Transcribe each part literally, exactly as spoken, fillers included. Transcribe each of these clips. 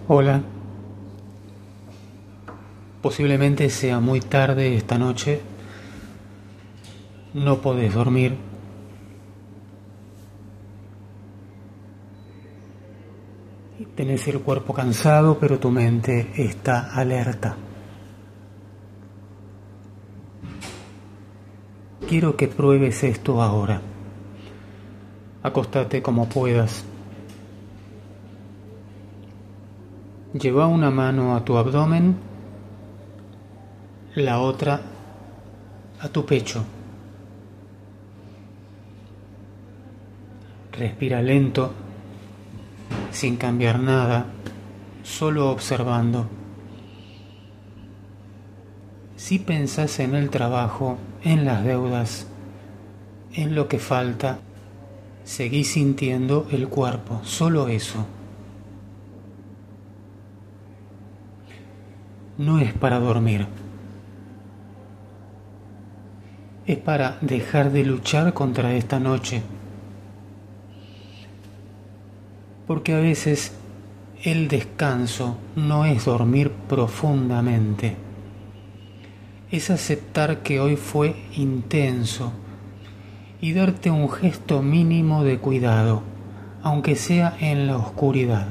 Hola, posiblemente sea muy tarde esta noche, no podés dormir y tenés el cuerpo cansado, pero tu mente está alerta. Quiero que pruebes esto ahora. Acostate como puedas. Lleva una mano a tu abdomen, la otra a tu pecho. Respira lento, sin cambiar nada, solo observando. Si pensás en el trabajo, en las deudas, en lo que falta, seguí sintiendo el cuerpo, solo eso. No es para dormir. Es para dejar de luchar contra esta noche. Porque a veces el descanso no es dormir profundamente. Es aceptar que hoy fue intenso y darte un gesto mínimo de cuidado, aunque sea en la oscuridad.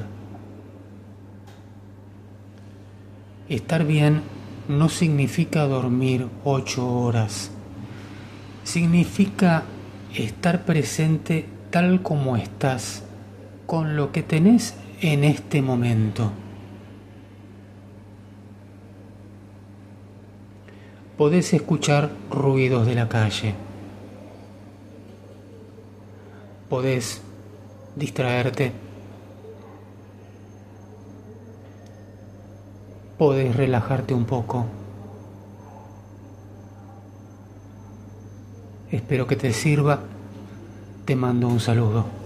Estar bien no significa dormir ocho horas. Significa estar presente tal como estás, con lo que tenés en este momento. Podés escuchar ruidos de la calle. Podés distraerte. Podés relajarte un poco. Espero que te sirva. Te mando un saludo.